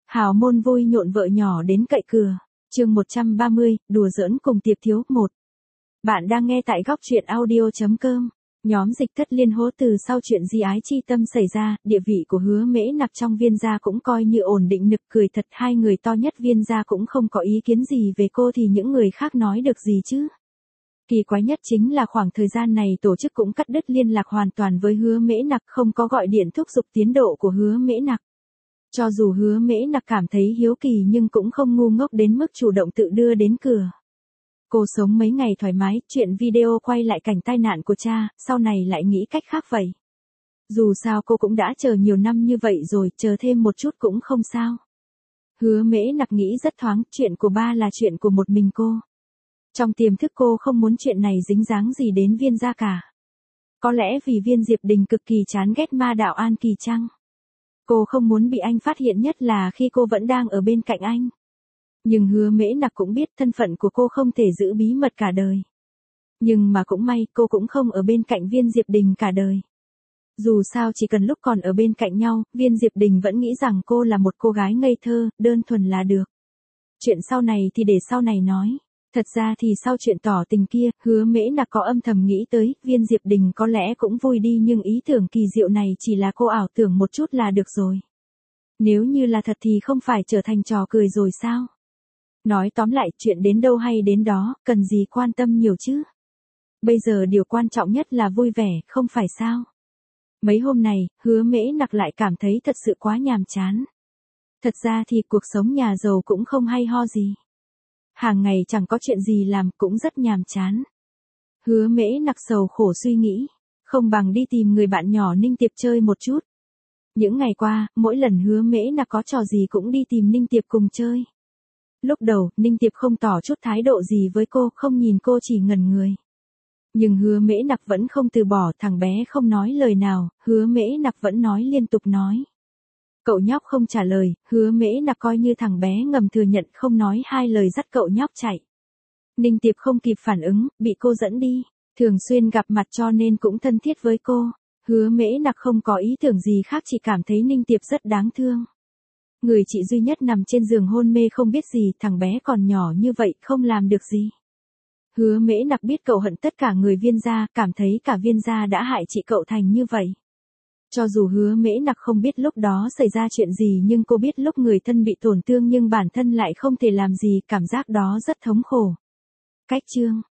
Hào môn vui nhộn vợ nhỏ đến cậy cửa. Chương 130, đùa giỡn cùng Tiệp Thiếu 1. Bạn đang nghe tại góc truyện audio.com. Nhóm Dịch Thất liên hố từ sau chuyện Di Ái Chi Tâm xảy ra, địa vị của Hứa Mễ Nặc trong Viên gia cũng coi như ổn định, nực cười thật, hai người to nhất Viên gia cũng không có ý kiến gì về cô thì những người khác nói được gì chứ. Kỳ quái nhất chính là khoảng thời gian này tổ chức cũng cắt đứt liên lạc hoàn toàn với Hứa Mễ Nặc, không có gọi điện thúc giục tiến độ của Hứa Mễ Nặc. Cho dù Hứa Mễ Nặc cảm thấy hiếu kỳ nhưng cũng không ngu ngốc đến mức chủ động tự đưa đến cửa. Cô sống mấy ngày thoải mái, chuyện video quay lại cảnh tai nạn của cha, sau này lại nghĩ cách khác vậy. Dù sao cô cũng đã chờ nhiều năm như vậy rồi, chờ thêm một chút cũng không sao. Hứa Mễ Nặc nghĩ rất thoáng, chuyện của ba là chuyện của một mình cô. Trong tiềm thức cô không muốn chuyện này dính dáng gì đến Viên gia cả. Có lẽ vì Viên Diệp Đình cực kỳ chán ghét ma đạo An Kỳ chăng? Cô không muốn bị anh phát hiện, nhất là khi cô vẫn đang ở bên cạnh anh. Nhưng Hứa Mễ Nặc cũng biết thân phận của cô không thể giữ bí mật cả đời. Nhưng mà cũng may cô cũng không ở bên cạnh Viên Diệp Đình cả đời. Dù sao chỉ cần lúc còn ở bên cạnh nhau, Viên Diệp Đình vẫn nghĩ rằng cô là một cô gái ngây thơ, đơn thuần là được. Chuyện sau này thì để sau này nói. Thật ra thì sau chuyện tỏ tình kia, Hứa Mễ Nặc có âm thầm nghĩ tới, Viên Diệp Đình có lẽ cũng vui đi, nhưng ý tưởng kỳ diệu này chỉ là cô ảo tưởng một chút là được rồi. Nếu như là thật thì không phải trở thành trò cười rồi sao? Nói tóm lại, chuyện đến đâu hay đến đó, cần gì quan tâm nhiều chứ? Bây giờ điều quan trọng nhất là vui vẻ, không phải sao? Mấy hôm này, Hứa Mễ Nặc lại cảm thấy thật sự quá nhàm chán. Thật ra thì cuộc sống nhà giàu cũng không hay ho gì. Hàng ngày chẳng có chuyện gì làm, cũng rất nhàm chán. Hứa Mễ Nặc sầu khổ suy nghĩ, không bằng đi tìm người bạn nhỏ Ninh Tiệp chơi một chút. Những ngày qua, mỗi lần Hứa Mễ Nặc có trò gì cũng đi tìm Ninh Tiệp cùng chơi. Lúc đầu, Ninh Tiệp không tỏ chút thái độ gì với cô, không nhìn cô chỉ ngẩn người. Nhưng Hứa Mễ Nặc vẫn không từ bỏ, thằng bé không nói lời nào, Hứa Mễ Nặc vẫn nói liên tục nói. Cậu nhóc không trả lời, Hứa Mễ Nặc coi như thằng bé ngầm thừa nhận, không nói hai lời dắt cậu nhóc chạy. Ninh Tiệp không kịp phản ứng, bị cô dẫn đi, thường xuyên gặp mặt cho nên cũng thân thiết với cô. Hứa Mễ Nặc không có ý tưởng gì khác, chỉ cảm thấy Ninh Tiệp rất đáng thương. Người chị duy nhất nằm trên giường hôn mê không biết gì, thằng bé còn nhỏ như vậy không làm được gì. Hứa Mễ Nặc biết cậu hận tất cả người Viên gia, cảm thấy cả Viên gia đã hại chị cậu thành như vậy. Cho dù Hứa Mễ Nặc không biết lúc đó xảy ra chuyện gì, nhưng cô biết lúc người thân bị tổn thương nhưng bản thân lại không thể làm gì, cảm giác đó rất thống khổ. Cách chương